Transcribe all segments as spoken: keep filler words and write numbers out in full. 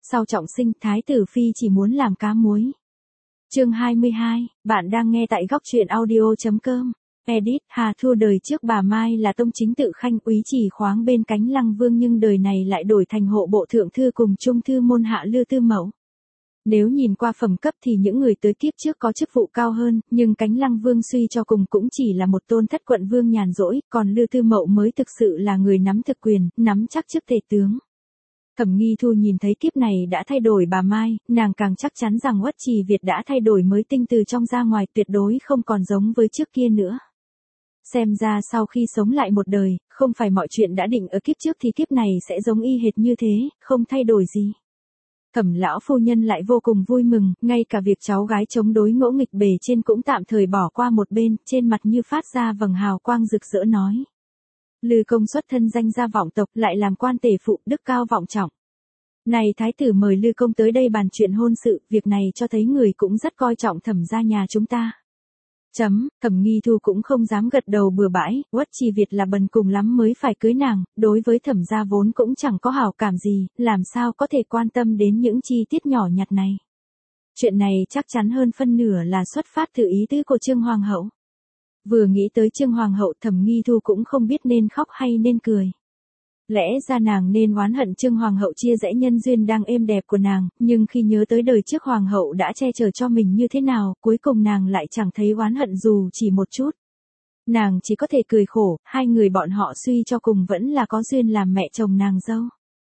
Sau trọng sinh, Thái tử Phi chỉ muốn làm cá muối. Chương hai mươi hai, bạn đang nghe tại góc truyện audio.com. Edit, Hà Thua đời trước bà Mai là tông chính tự khanh úy chỉ khoáng bên cánh Lăng Vương nhưng đời này lại đổi thành hộ bộ thượng thư cùng trung thư môn hạ Lư Tư Mẫu. Nếu nhìn qua phẩm cấp thì những người tới kiếp trước có chức vụ cao hơn, nhưng cánh Lăng Vương suy cho cùng cũng chỉ là một tôn thất quận vương nhàn rỗi, còn Lư Tư Mẫu mới thực sự là người nắm thực quyền, nắm chắc chức tể tướng. Thẩm Nghi Thu nhìn thấy kiếp này đã thay đổi bà Mai, nàng càng chắc chắn rằng Uất Trì Việt đã thay đổi mới tinh từ trong ra ngoài, tuyệt đối không còn giống với trước kia nữa. Xem ra sau khi sống lại một đời, không phải mọi chuyện đã định ở kiếp trước thì kiếp này sẽ giống y hệt như thế, không thay đổi gì. Thẩm lão phu nhân lại vô cùng vui mừng, ngay cả việc cháu gái chống đối ngỗ nghịch bề trên cũng tạm thời bỏ qua một bên, trên mặt như phát ra vầng hào quang rực rỡ nói. Lư công xuất thân danh gia vọng tộc, lại làm quan tể phụ, đức cao vọng trọng. Này thái tử mời Lư công tới đây bàn chuyện hôn sự, việc này cho thấy người cũng rất coi trọng Thẩm gia nhà chúng ta. Chấm, Thẩm Nghi Thu cũng không dám gật đầu bừa bãi, Uất Trì Việt là bần cùng lắm mới phải cưới nàng, đối với Thẩm gia vốn cũng chẳng có hảo cảm gì, làm sao có thể quan tâm đến những chi tiết nhỏ nhặt này. Chuyện này chắc chắn hơn phân nửa là xuất phát từ ý tứ của Trương Hoàng hậu. Vừa nghĩ tới Trương Hoàng hậu, Thẩm Nghi Thu cũng không biết nên khóc hay nên cười. Lẽ ra nàng nên oán hận Trương Hoàng hậu chia rẽ nhân duyên đang êm đẹp của nàng, nhưng khi nhớ tới đời trước Hoàng hậu đã che chở cho mình như thế nào, cuối cùng nàng lại chẳng thấy oán hận dù chỉ một chút. Nàng chỉ có thể cười khổ, hai người bọn họ suy cho cùng vẫn là có duyên làm mẹ chồng nàng dâu.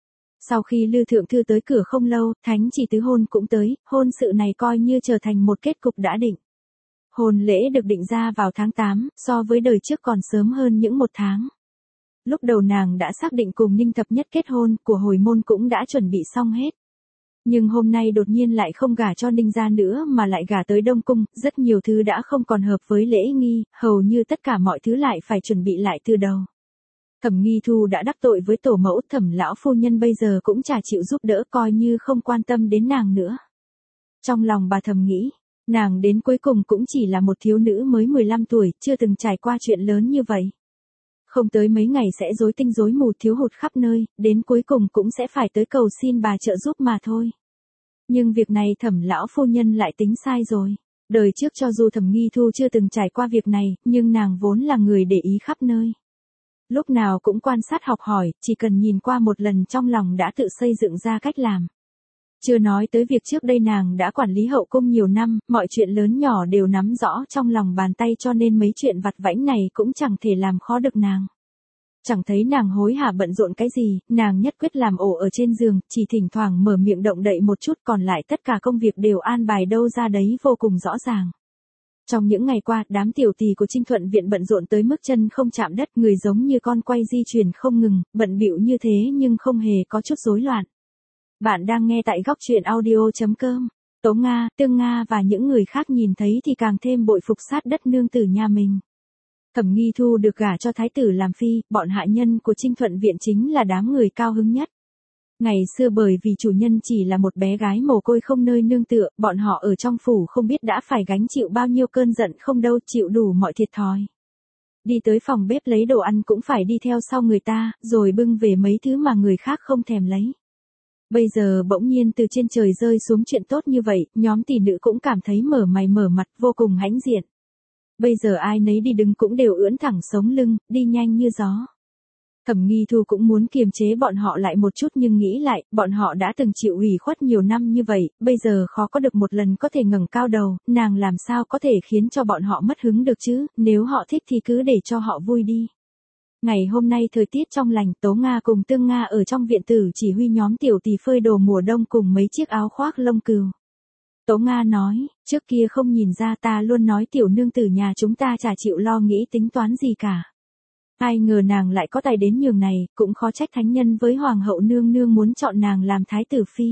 Sau khi Lư thượng thư tới cửa không lâu, thánh chỉ tứ hôn cũng tới, hôn sự này coi như trở thành một kết cục đã định. Hôn lễ được định ra vào tháng tám, so với đời trước còn sớm hơn những một tháng. Lúc đầu nàng đã xác định cùng Ninh Thập Nhất kết hôn, của hồi môn cũng đã chuẩn bị xong hết. Nhưng hôm nay đột nhiên lại không gả cho Ninh gia nữa mà lại gả tới Đông Cung, rất nhiều thứ đã không còn hợp với lễ nghi, hầu như tất cả mọi thứ lại phải chuẩn bị lại từ đầu. Thẩm Nghi Thu đã đắc tội với tổ mẫu, Thẩm lão phu nhân bây giờ cũng chả chịu giúp đỡ, coi như không quan tâm đến nàng nữa. Trong lòng bà thầm nghĩ, nàng đến cuối cùng cũng chỉ là một thiếu nữ mới mười lăm tuổi, chưa từng trải qua chuyện lớn như vậy. Không tới mấy ngày sẽ rối tinh rối mù, thiếu hụt khắp nơi, đến cuối cùng cũng sẽ phải tới cầu xin bà trợ giúp mà thôi. Nhưng việc này Thẩm lão phu nhân lại tính sai rồi. Đời trước cho dù Thẩm Nghi Thu chưa từng trải qua việc này, nhưng nàng vốn là người để ý khắp nơi. Lúc nào cũng quan sát học hỏi, chỉ cần nhìn qua một lần trong lòng đã tự xây dựng ra cách làm. Chưa nói tới việc trước đây nàng đã quản lý hậu cung nhiều năm, mọi chuyện lớn nhỏ đều nắm rõ trong lòng bàn tay, cho nên mấy chuyện vặt vãnh này cũng chẳng thể làm khó được nàng. Chẳng thấy nàng hối hả bận rộn cái gì, nàng nhất quyết làm ổ ở trên giường, chỉ thỉnh thoảng mở miệng động đậy một chút, còn lại tất cả công việc đều an bài đâu ra đấy vô cùng rõ ràng. Trong những ngày qua, đám tiểu tỳ của Trinh Thuận viện bận rộn tới mức chân không chạm đất, người giống như con quay di chuyển không ngừng, bận bịu như thế nhưng không hề có chút rối loạn. Bạn đang nghe tại góc truyện audio.com. Tố Nga, Tương Nga và những người khác nhìn thấy thì càng thêm bội phục sát đất nương tử nhà mình. Thẩm Nghi Thu được gả cho thái tử làm phi, bọn hạ nhân của Trinh Thuận viện chính là đám người cao hứng nhất. Ngày xưa bởi vì chủ nhân chỉ là một bé gái mồ côi không nơi nương tựa, bọn họ ở trong phủ không biết đã phải gánh chịu bao nhiêu cơn giận không đâu, chịu đủ mọi thiệt thòi. Đi tới phòng bếp lấy đồ ăn cũng phải đi theo sau người ta, rồi bưng về mấy thứ mà người khác không thèm lấy. Bây giờ bỗng nhiên từ trên trời rơi xuống chuyện tốt như vậy, nhóm tỷ nữ cũng cảm thấy mở mày mở mặt, vô cùng hãnh diện. Bây giờ ai nấy đi đứng cũng đều ưỡn thẳng sống lưng, đi nhanh như gió. Thẩm Nghi Thu cũng muốn kiềm chế bọn họ lại một chút nhưng nghĩ lại, bọn họ đã từng chịu ủy khuất nhiều năm như vậy, bây giờ khó có được một lần có thể ngẩng cao đầu, nàng làm sao có thể khiến cho bọn họ mất hứng được chứ, nếu họ thích thì cứ để cho họ vui đi. Ngày hôm nay thời tiết trong lành, Tố Nga cùng Tương Nga ở trong viện tử chỉ huy nhóm tiểu tỳ phơi đồ mùa đông cùng mấy chiếc áo khoác lông cừu. Tố Nga nói, trước kia không nhìn ra, ta luôn nói tiểu nương tử nhà chúng ta chả chịu lo nghĩ tính toán gì cả. Ai ngờ nàng lại có tài đến nhường này, cũng khó trách thánh nhân với hoàng hậu nương nương muốn chọn nàng làm thái tử phi.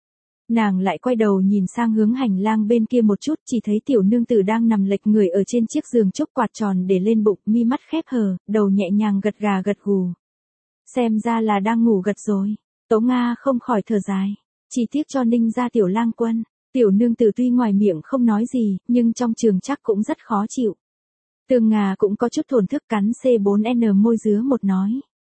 Nàng lại quay đầu nhìn sang hướng hành lang bên kia một chút, chỉ thấy tiểu nương tử đang nằm lệch người ở trên chiếc giường trúc, quạt tròn để lên bụng, mi mắt khép hờ, đầu nhẹ nhàng gật gà gật gù. Xem ra là đang ngủ gật rồi. Tố Nga không khỏi thở dài. Chỉ tiếc cho Ninh gia tiểu lang quân. Tiểu nương tử tuy ngoài miệng không nói gì, nhưng trong trường chắc cũng rất khó chịu. Tương Nga cũng có chút thổn thức, cắn xê bốn en môi dứa một nói.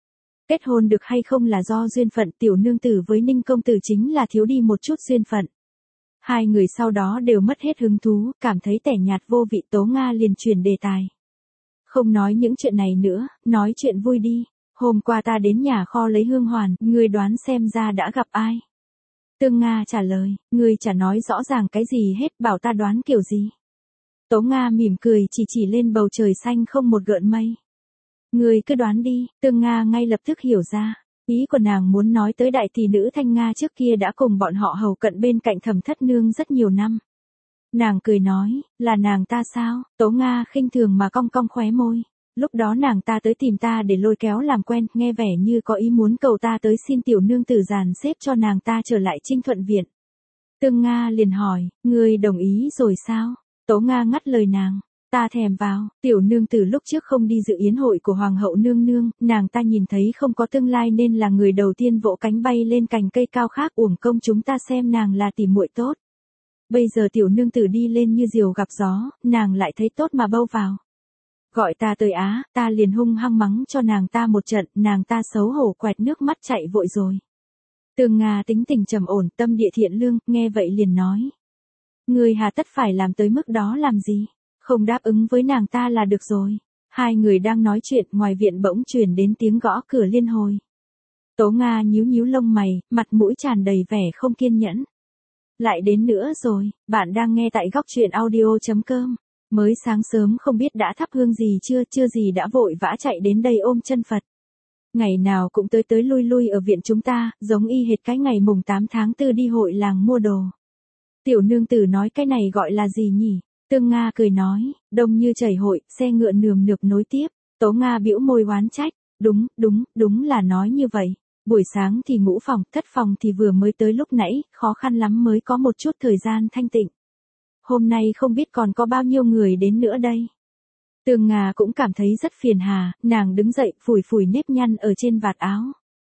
Kết hôn được hay không là do duyên phận, tiểu nương tử với Ninh công tử chính là thiếu đi một chút duyên phận. Hai người sau đó đều mất hết hứng thú, cảm thấy tẻ nhạt vô vị. Tố Nga liền chuyển đề tài. Không nói những chuyện này nữa, nói chuyện vui đi. Hôm qua ta đến nhà kho lấy hương hoàn, ngươi đoán xem ra đã gặp ai? Tương Nga trả lời, ngươi chả nói rõ ràng cái gì hết, bảo ta đoán kiểu gì? Tố Nga mỉm cười chỉ chỉ lên bầu trời xanh không một gợn mây. Ngươi cứ đoán đi. Tương Nga ngay lập tức hiểu ra. Ý của nàng muốn nói tới đại tỷ nữ Thanh Nga trước kia đã cùng bọn họ hầu cận bên cạnh Thẩm Thất Nương rất nhiều năm. Nàng cười nói, là nàng ta sao? Tố Nga khinh thường mà cong cong khóe môi. Lúc đó nàng ta tới tìm ta để lôi kéo làm quen, nghe vẻ như có ý muốn cầu ta tới xin tiểu nương tử dàn xếp cho nàng ta trở lại Trinh Thuận Viện. Tương Nga liền hỏi, ngươi đồng ý rồi sao? Tố Nga ngắt lời nàng, ta thèm vào. Tiểu nương tử lúc trước không đi dự yến hội của Hoàng hậu nương nương, nàng ta nhìn thấy không có tương lai nên là người đầu tiên vỗ cánh bay lên cành cây cao khác, uổng công chúng ta xem nàng là tỉ muội tốt. Bây giờ tiểu nương tử đi lên như diều gặp gió, nàng lại thấy tốt mà bâu vào. Gọi ta tới á, ta liền hung hăng mắng cho nàng ta một trận, nàng ta xấu hổ quẹt nước mắt chạy vội rồi. Tương Nga tính tình trầm ổn, tâm địa thiện lương, nghe vậy liền nói. Ngươi hà tất phải làm tới mức đó làm gì, không đáp ứng với nàng ta là được rồi. Hai người đang nói chuyện, ngoài viện bỗng truyền đến tiếng gõ cửa liên hồi. Tố Nga nhíu nhíu lông mày, mặt mũi tràn đầy vẻ không kiên nhẫn. Lại đến nữa rồi, bạn đang nghe tại góc truyện audio chấm com. Mới sáng sớm không biết đã thắp hương gì chưa, chưa gì đã vội vã chạy đến đây ôm chân Phật. Ngày nào cũng tới tới lui lui ở viện chúng ta, giống y hệt cái ngày mùng tám tháng tư đi hội làng mua đồ. Tiểu nương tử nói cái này gọi là gì nhỉ? Tương Nga cười nói, đông như chảy hội, xe ngựa nườm nượp nối tiếp. Tố Nga bĩu môi oán trách, đúng, đúng, đúng là nói như vậy. Buổi sáng thì ngũ phòng, thất phòng thì vừa mới tới lúc nãy, khó khăn lắm mới có một chút thời gian thanh tịnh. Hôm nay không biết còn có bao nhiêu người đến nữa đây. Tương Nga cũng cảm thấy rất phiền hà, nàng đứng dậy, phủi phủi nếp nhăn ở trên vạt áo.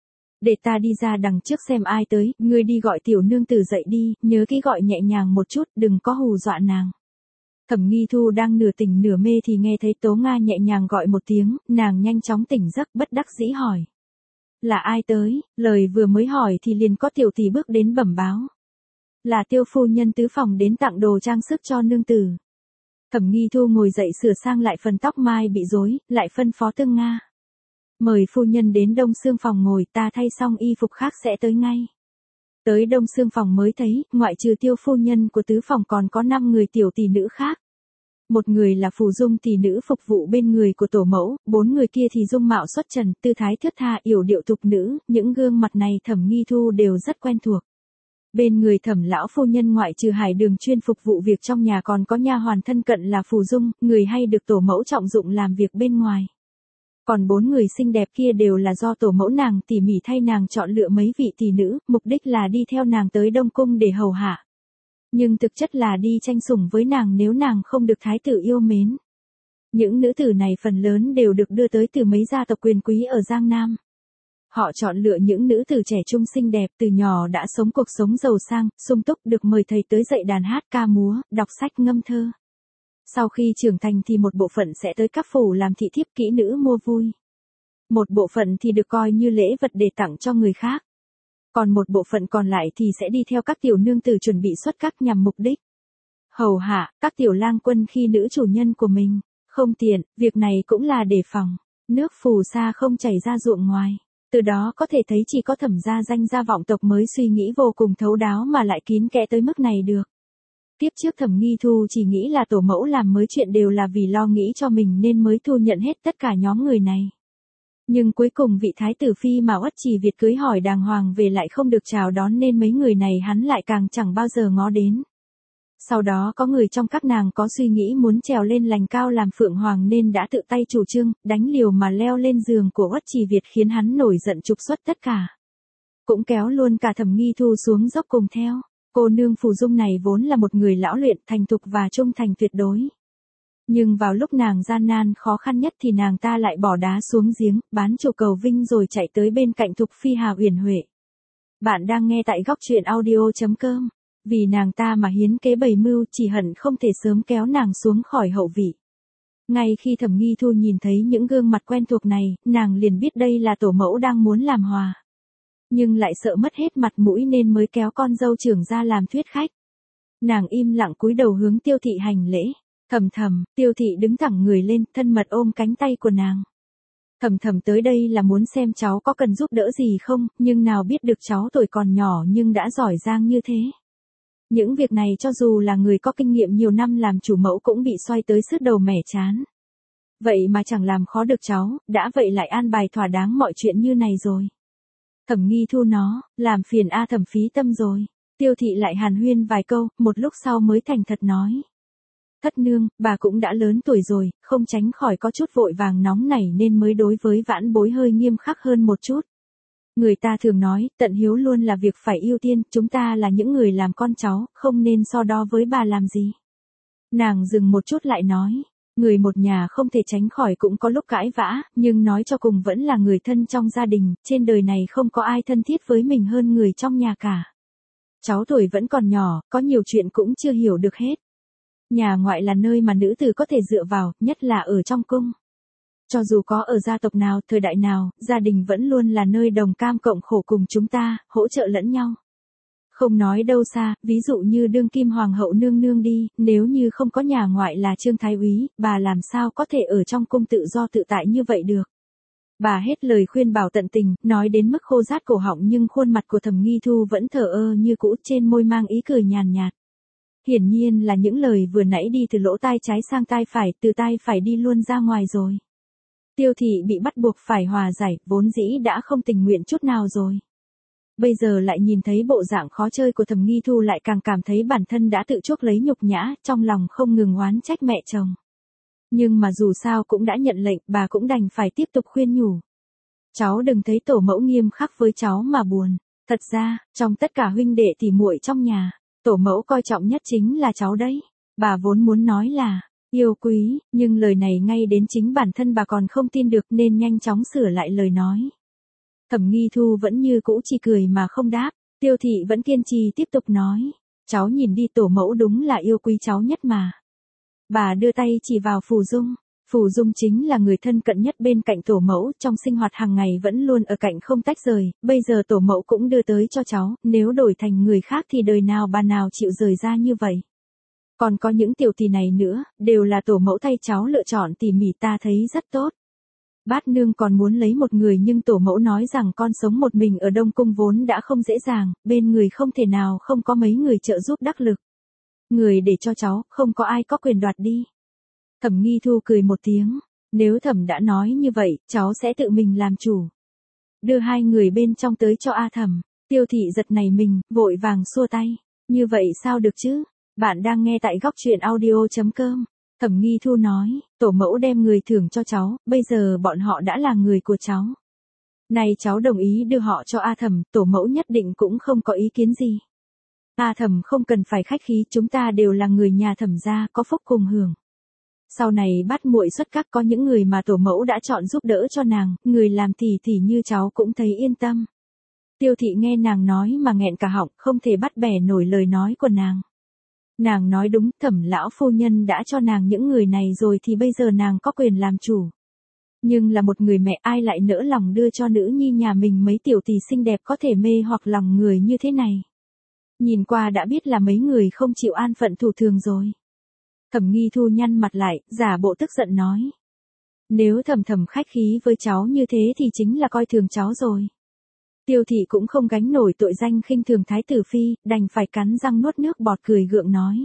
Để ta đi ra đằng trước xem ai tới, ngươi đi gọi tiểu nương tử dậy đi, nhớ kỹ gọi nhẹ nhàng một chút, đừng có hù dọa nàng. Thẩm Nghi Thu đang nửa tỉnh nửa mê thì nghe thấy Tố Nga nhẹ nhàng gọi một tiếng, nàng nhanh chóng tỉnh giấc, bất đắc dĩ hỏi. Là ai tới? Lời vừa mới hỏi thì liền có tiểu tỷ bước đến bẩm báo. Là Tiêu phu nhân tứ phòng đến tặng đồ trang sức cho nương tử. Thẩm Nghi Thu ngồi dậy sửa sang lại phần tóc mai bị rối, lại phân phó Tương Nga. Mời phu nhân đến đông xương phòng ngồi, ta thay xong y phục khác sẽ tới ngay. Tới đông xương phòng mới thấy, ngoại trừ Tiêu phu nhân của tứ phòng còn có năm người tiểu tỷ nữ khác. Một người là phù dung tỷ nữ phục vụ bên người của tổ mẫu, bốn người kia thì dung mạo xuất trần, tư thái thướt tha, yểu điệu thục nữ, những gương mặt này Thẩm Nghi Thu đều rất quen thuộc. Bên người Thẩm lão phu nhân ngoại trừ Hải Đường chuyên phục vụ việc trong nhà còn có nha hoàn thân cận là Phù Dung, người hay được tổ mẫu trọng dụng làm việc bên ngoài. Còn bốn người xinh đẹp kia đều là do tổ mẫu nàng tỉ mỉ thay nàng chọn lựa mấy vị tỷ nữ, mục đích là đi theo nàng tới Đông Cung để hầu hạ. Nhưng thực chất là đi tranh sủng với nàng nếu nàng không được thái tử yêu mến. Những nữ tử này phần lớn đều được đưa tới từ mấy gia tộc quyền quý ở Giang Nam. Họ chọn lựa những nữ tử trẻ trung xinh đẹp từ nhỏ đã sống cuộc sống giàu sang, sung túc, được mời thầy tới dạy đàn hát ca múa, đọc sách ngâm thơ. Sau khi trưởng thành thì một bộ phận sẽ tới các phủ làm thị thiếp kỹ nữ mua vui. Một bộ phận thì được coi như lễ vật để tặng cho người khác. Còn một bộ phận còn lại thì sẽ đi theo các tiểu nương tử chuẩn bị xuất các nhằm mục đích hầu hạ các tiểu lang quân khi nữ chủ nhân của mình. Không tiện, việc này cũng là đề phòng. Nước phù sa không chảy ra ruộng ngoài. Từ đó có thể thấy chỉ có Thẩm gia danh gia vọng tộc mới suy nghĩ vô cùng thấu đáo mà lại kín kẽ tới mức này được. Tiếp trước Thẩm Nghi Thu chỉ nghĩ là tổ mẫu làm mới chuyện đều là vì lo nghĩ cho mình nên mới thu nhận hết tất cả nhóm người này. Nhưng cuối cùng vị thái tử phi mà Uất Trì Việt cưới hỏi đàng hoàng về lại không được chào đón nên mấy người này hắn lại càng chẳng bao giờ ngó đến. Sau đó có người trong các nàng có suy nghĩ muốn trèo lên lành cao làm phượng hoàng nên đã tự tay chủ trương, đánh liều mà leo lên giường của Uất Trì Việt khiến hắn nổi giận trục xuất tất cả. Cũng kéo luôn cả Thẩm Nghi Thu xuống dốc cùng theo. Cô nương Phù Dung này vốn là một người lão luyện, thành thục và trung thành tuyệt đối. Nhưng vào lúc nàng gian nan khó khăn nhất thì nàng ta lại bỏ đá xuống giếng, bán chủ cầu vinh rồi chạy tới bên cạnh Thục Phi Hà Uyển Huệ. Bạn đang nghe tại góc truyện audio chấm com. Vì nàng ta mà hiến kế bày mưu, chỉ hận không thể sớm kéo nàng xuống khỏi hậu vị. Ngay khi Thẩm Nghi Thu nhìn thấy những gương mặt quen thuộc này, nàng liền biết đây là tổ mẫu đang muốn làm hòa. Nhưng lại sợ mất hết mặt mũi nên mới kéo con dâu trưởng ra làm thuyết khách. Nàng im lặng cúi đầu hướng Tiêu Thị hành lễ. Thầm thầm, Tiêu Thị đứng thẳng người lên, thân mật ôm cánh tay của nàng. Thầm thầm tới đây là muốn xem cháu có cần giúp đỡ gì không, nhưng nào biết được cháu tuổi còn nhỏ nhưng đã giỏi giang như thế. Những việc này cho dù là người có kinh nghiệm nhiều năm làm chủ mẫu cũng bị xoay tới sứt đầu mẻ chán. Vậy mà chẳng làm khó được cháu, đã vậy lại an bài thỏa đáng mọi chuyện như này rồi. Thẩm Nghi Thu nó, làm phiền a Thẩm phí tâm rồi. Tiêu Thị lại hàn huyên vài câu, một lúc sau mới thành thật nói. Thất nương, bà cũng đã lớn tuổi rồi, không tránh khỏi có chút vội vàng nóng nảy nên mới đối với vãn bối hơi nghiêm khắc hơn một chút. Người ta thường nói, tận hiếu luôn là việc phải ưu tiên, chúng ta là những người làm con cháu, không nên so đo với bà làm gì. Nàng dừng một chút lại nói, người một nhà không thể tránh khỏi cũng có lúc cãi vã, nhưng nói cho cùng vẫn là người thân trong gia đình, trên đời này không có ai thân thiết với mình hơn người trong nhà cả. Cháu tuổi vẫn còn nhỏ, có nhiều chuyện cũng chưa hiểu được hết. Nhà ngoại là nơi mà nữ tử có thể dựa vào, nhất là ở trong cung. Cho dù có ở gia tộc nào, thời đại nào, gia đình vẫn luôn là nơi đồng cam cộng khổ cùng chúng ta, hỗ trợ lẫn nhau. Không nói đâu xa, ví dụ như đương kim hoàng hậu nương nương đi, nếu như không có nhà ngoại là Trương Thái Úy, bà làm sao có thể ở trong cung tự do tự tại như vậy được. Bà hết lời khuyên bảo tận tình, nói đến mức khô rát cổ họng nhưng khuôn mặt của Thẩm Nghi Thu vẫn thờ ơ như cũ, trên môi mang ý cười nhàn nhạt. Hiển nhiên là những lời vừa nãy đi từ lỗ tai trái sang tai phải, từ tai phải đi luôn ra ngoài rồi. Tiêu Thị bị bắt buộc phải hòa giải, vốn dĩ đã không tình nguyện chút nào rồi. Bây giờ lại nhìn thấy bộ dạng khó chơi của Thẩm Nghi Thu lại càng cảm thấy bản thân đã tự chuốc lấy nhục nhã, trong lòng không ngừng oán trách mẹ chồng. Nhưng mà dù sao cũng đã nhận lệnh, bà cũng đành phải tiếp tục khuyên nhủ. Cháu đừng thấy tổ mẫu nghiêm khắc với cháu mà buồn. Thật ra, trong tất cả huynh đệ tỉ muội trong nhà, tổ mẫu coi trọng nhất chính là cháu đấy. Bà vốn muốn nói là yêu quý, nhưng lời này ngay đến chính bản thân bà còn không tin được nên nhanh chóng sửa lại lời nói. Thẩm Nghi Thu vẫn như cũ chỉ cười mà không đáp. Tiêu Thị vẫn kiên trì tiếp tục nói. Cháu nhìn đi, tổ mẫu đúng là yêu quý cháu nhất mà. Bà đưa tay chỉ vào Phù Dung. Phù Dung chính là người thân cận nhất bên cạnh tổ mẫu, trong sinh hoạt hàng ngày vẫn luôn ở cạnh không tách rời, bây giờ tổ mẫu cũng đưa tới cho cháu, nếu đổi thành người khác thì đời nào bà nào chịu rời ra như vậy. Còn có những tiểu tỷ này nữa, đều là tổ mẫu thay cháu lựa chọn tỉ mỉ, ta thấy rất tốt. Bát nương còn muốn lấy một người nhưng tổ mẫu nói rằng con sống một mình ở Đông Cung vốn đã không dễ dàng, bên người không thể nào không có mấy người trợ giúp đắc lực. Người để cho cháu, không có ai có quyền đoạt đi. Thẩm Nghi Thu cười một tiếng, nếu Thẩm đã nói như vậy, cháu sẽ tự mình làm chủ. Đưa hai người bên trong tới cho A Thẩm. Tiêu Thị giật nảy mình, vội vàng xua tay. Như vậy sao được chứ? Bạn đang nghe tại góc truyện audio chấm com. Thẩm Nghi Thu nói, tổ mẫu đem người thưởng cho cháu, bây giờ bọn họ đã là người của cháu. Này cháu đồng ý đưa họ cho A Thẩm, tổ mẫu nhất định cũng không có ý kiến gì. A Thẩm không cần phải khách khí, chúng ta đều là người nhà Thẩm gia, có phúc cùng hưởng. Sau này bắt muội xuất các, có những người mà tổ mẫu đã chọn giúp đỡ cho nàng, người làm tỷ tỷ như cháu cũng thấy yên tâm. Tiêu Thị nghe nàng nói mà nghẹn cả họng, không thể bắt bẻ nổi lời nói của nàng. Nàng nói đúng, Thẩm lão phu nhân đã cho nàng những người này rồi thì bây giờ nàng có quyền làm chủ. Nhưng là một người mẹ, ai lại nỡ lòng đưa cho nữ nhi nhà mình mấy tiểu tỷ xinh đẹp có thể mê hoặc lòng người như thế này. Nhìn qua đã biết là mấy người không chịu an phận thủ thường rồi. Thẩm Nghi Thu nhăn mặt lại, giả bộ tức giận nói. Nếu Thẩm Thẩm khách khí với cháu như thế thì chính là coi thường cháu rồi. Tiêu Thị cũng không gánh nổi tội danh khinh thường thái tử phi, đành phải cắn răng nuốt nước bọt cười gượng nói.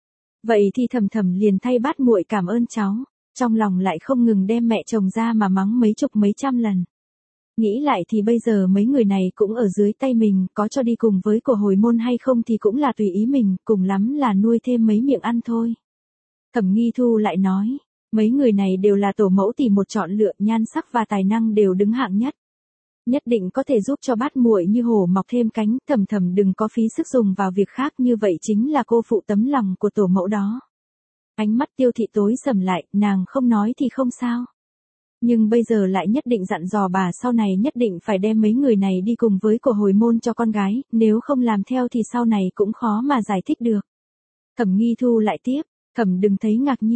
Vậy thì Thẩm Thẩm liền thay bát muội cảm ơn cháu, trong lòng lại không ngừng đem mẹ chồng ra mà mắng mấy chục mấy trăm lần. Nghĩ lại thì bây giờ mấy người này cũng ở dưới tay mình, có cho đi cùng với của hồi môn hay không thì cũng là tùy ý mình, cùng lắm là nuôi thêm mấy miệng ăn thôi. Thẩm Nghi Thu lại nói, mấy người này đều là tổ mẫu tỷ một chọn lựa, nhan sắc và tài năng đều đứng hạng nhất. Nhất định có thể giúp cho bát muội như hổ mọc thêm cánh, Thẩm Thẩm đừng có phí sức dùng vào việc khác, như vậy chính là cô phụ tấm lòng của tổ mẫu đó. Ánh mắt Tiêu Thị tối sầm lại, nàng không nói thì không sao. Nhưng bây giờ lại nhất định dặn dò bà sau này nhất định phải đem mấy người này đi cùng với của hồi môn cho con gái, nếu không làm theo thì sau này cũng khó mà giải thích được. Thẩm Nghi Thu lại tiếp, Thẩm đừng thấy ngạc nhiên,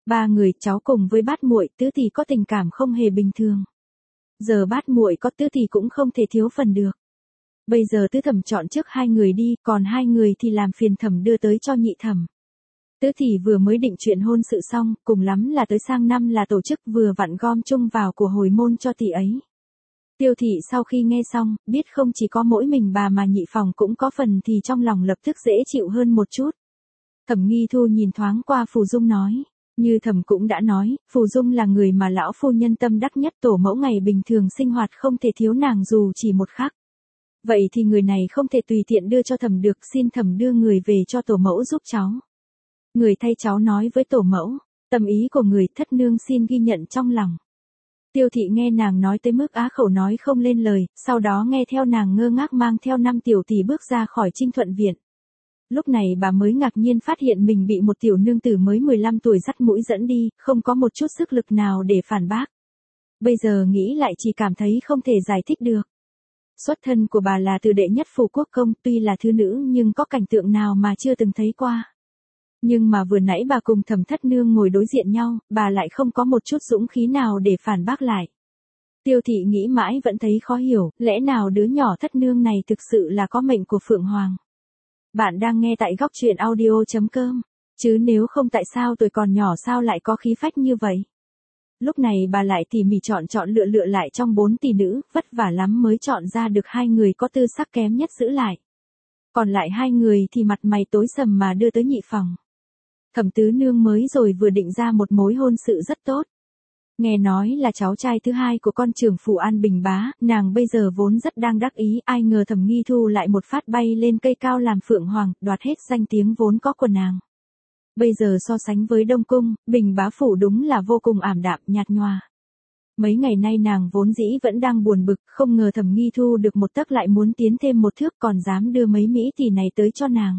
Ba người cháu cùng với bát muội tứ tỷ có tình cảm không hề bình thường. Giờ bát muội có tứ tỷ cũng không thể thiếu phần được. Bây giờ tứ thẩm chọn trước hai người đi, còn hai người thì làm phiền thẩm đưa tới cho nhị thẩm. Tứ tỷ vừa mới định chuyện hôn sự xong, cùng lắm là tới sang năm là tổ chức vừa vặn gom chung vào của hồi môn cho tỷ ấy. Tiêu thị sau khi nghe xong, biết không chỉ có mỗi mình bà mà nhị phòng cũng có phần thì trong lòng lập tức dễ chịu hơn một chút. Thẩm Nghi Thu nhìn thoáng qua Phù Dung nói, như thẩm cũng đã nói, Phù Dung là người mà lão phu nhân tâm đắc nhất, tổ mẫu ngày bình thường sinh hoạt không thể thiếu nàng dù chỉ một khắc. Vậy thì người này không thể tùy tiện đưa cho thẩm được, xin thẩm đưa người về cho tổ mẫu giúp cháu. Người thay cháu nói với tổ mẫu, tâm ý của người thất nương xin ghi nhận trong lòng. Tiêu thị nghe nàng nói tới mức á khẩu nói không lên lời, sau đó nghe theo nàng ngơ ngác mang theo năm tiểu tỷ bước ra khỏi Trinh Thuận Viện. Lúc này bà mới ngạc nhiên phát hiện mình bị một tiểu nương tử mới mười lăm tuổi dắt mũi dẫn đi, không có một chút sức lực nào để phản bác. Bây giờ nghĩ lại chỉ cảm thấy không thể giải thích được. Xuất thân của bà là từ đệ nhất phủ quốc công, tuy là thứ nữ nhưng có cảnh tượng nào mà chưa từng thấy qua. Nhưng mà vừa nãy bà cùng thẩm thất nương ngồi đối diện nhau, bà lại không có một chút dũng khí nào để phản bác lại. Tiêu thị nghĩ mãi vẫn thấy khó hiểu, lẽ nào đứa nhỏ thất nương này thực sự là có mệnh của Phượng Hoàng. Bạn đang nghe tại góc truyện audio chấm com, chứ nếu không tại sao tuổi còn nhỏ sao lại có khí phách như vậy. Lúc này bà lại tỉ mỉ chọn chọn lựa lựa lại trong bốn tỷ nữ, vất vả lắm mới chọn ra được hai người có tư sắc kém nhất giữ lại. Còn lại hai người thì mặt mày tối sầm mà đưa tới nhị phòng. Thẩm tứ nương mới rồi vừa định ra một mối hôn sự rất tốt. Nghe nói là cháu trai thứ hai của con trưởng phủ An Bình Bá, nàng bây giờ vốn rất đang đắc ý, ai ngờ Thẩm Nghi Thu lại một phát bay lên cây cao làm Phượng Hoàng, đoạt hết danh tiếng vốn có của nàng. Bây giờ so sánh với Đông Cung, Bình Bá phủ đúng là vô cùng ảm đạm, nhạt nhòa. Mấy ngày nay nàng vốn dĩ vẫn đang buồn bực, không ngờ Thẩm Nghi Thu được một tấc lại muốn tiến thêm một thước, còn dám đưa mấy mỹ tỷ này tới cho nàng.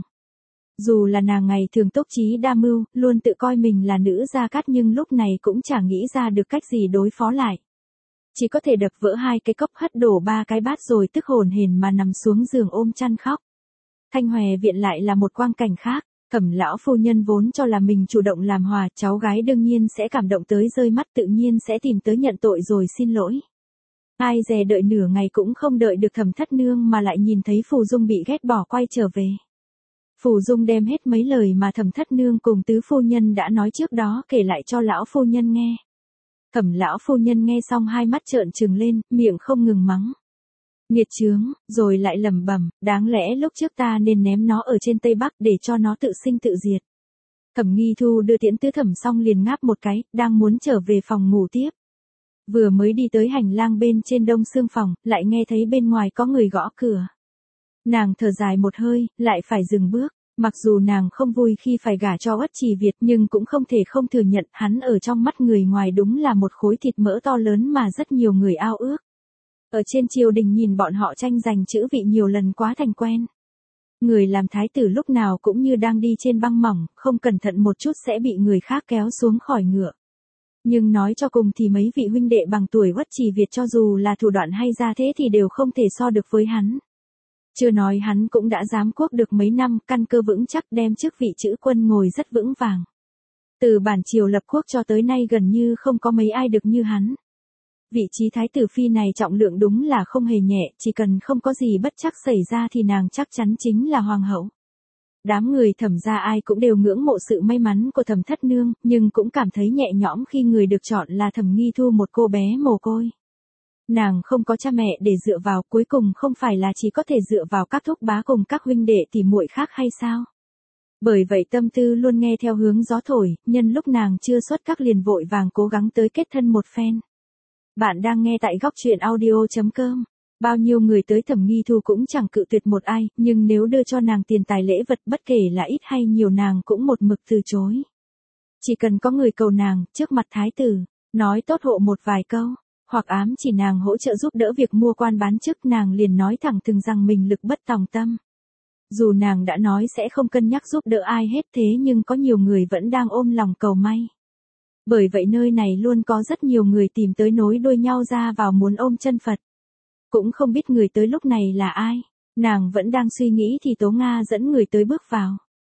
Dù là nàng ngày thường tốc trí đa mưu, luôn tự coi mình là nữ gia cát nhưng lúc này cũng chẳng nghĩ ra được cách gì đối phó lại. Chỉ có thể đập vỡ hai cái cốc, hất đổ ba cái bát rồi tức hồn hển mà nằm xuống giường ôm chăn khóc. Thanh Hòe viện lại là một quang cảnh khác, Thẩm lão phu nhân vốn cho là mình chủ động làm hòa, cháu gái đương nhiên sẽ cảm động tới rơi mắt, tự nhiên sẽ tìm tới nhận tội rồi xin lỗi. Ai dè đợi nửa ngày cũng không đợi được Thẩm thất nương mà lại nhìn thấy Phù Dung bị ghét bỏ quay trở về. Phù Dung đem hết mấy lời mà Thẩm thất nương cùng tứ phu nhân đã nói trước đó kể lại cho lão phu nhân nghe. Thẩm lão phu nhân nghe xong hai mắt trợn trừng lên, miệng không ngừng mắng. Nghiệt chướng, rồi lại lẩm bẩm, đáng lẽ lúc trước ta nên ném nó ở trên Tây Bắc để cho nó tự sinh tự diệt. Thẩm Nghi Thu đưa tiễn tứ thẩm xong liền ngáp một cái, đang muốn trở về phòng ngủ tiếp. Vừa mới đi tới hành lang bên trên đông xương phòng, lại nghe thấy bên ngoài có người gõ cửa. Nàng thở dài một hơi, lại phải dừng bước. Mặc dù nàng không vui khi phải gả cho Uất Trì Việt nhưng cũng không thể không thừa nhận hắn ở trong mắt người ngoài đúng là một khối thịt mỡ to lớn mà rất nhiều người ao ước. Ở trên triều đình nhìn bọn họ tranh giành chữ vị nhiều lần quá thành quen. Người làm thái tử lúc nào cũng như đang đi trên băng mỏng, không cẩn thận một chút sẽ bị người khác kéo xuống khỏi ngựa. Nhưng nói cho cùng thì mấy vị huynh đệ bằng tuổi Uất Trì Việt cho dù là thủ đoạn hay gia thế thì đều không thể so được với hắn. Chưa nói hắn cũng đã giám quốc được mấy năm, căn cơ vững chắc đem chức vị chữ quân ngồi rất vững vàng. Từ bản triều lập quốc cho tới nay gần như không có mấy ai được như hắn. Vị trí thái tử phi này trọng lượng đúng là không hề nhẹ, chỉ cần không có gì bất trắc xảy ra thì nàng chắc chắn chính là hoàng hậu. Đám người Thẩm gia ai cũng đều ngưỡng mộ sự may mắn của Thẩm thất nương, nhưng cũng cảm thấy nhẹ nhõm khi người được chọn là Thẩm Nghi Thu, một cô bé mồ côi. Nàng không có cha mẹ để dựa vào, cuối cùng không phải là chỉ có thể dựa vào các thúc bá cùng các huynh đệ tỉ muội khác hay sao? Bởi vậy tâm tư luôn nghe theo hướng gió thổi, nhân lúc nàng chưa xuất các liền vội vàng cố gắng tới kết thân một phen. Bạn đang nghe tại góc truyện audio chấm com. Bao nhiêu người tới Thẩm Nghi Thu cũng chẳng cự tuyệt một ai, nhưng nếu đưa cho nàng tiền tài lễ vật bất kể là ít hay nhiều nàng cũng một mực từ chối. Chỉ cần có người cầu nàng, trước mặt thái tử, nói tốt hộ một vài câu, hoặc ám chỉ nàng hỗ trợ giúp đỡ việc mua quan bán chức, nàng liền nói thẳng thừng rằng mình lực bất tòng tâm. Dù nàng đã nói sẽ không cân nhắc giúp đỡ ai hết thế nhưng có nhiều người vẫn đang ôm lòng cầu may. Bởi vậy nơi này luôn có rất nhiều người tìm tới nối đuôi nhau ra vào muốn ôm chân Phật. Cũng không biết người tới lúc này là ai, nàng vẫn đang suy nghĩ thì Tố Nga dẫn người tới bước vào.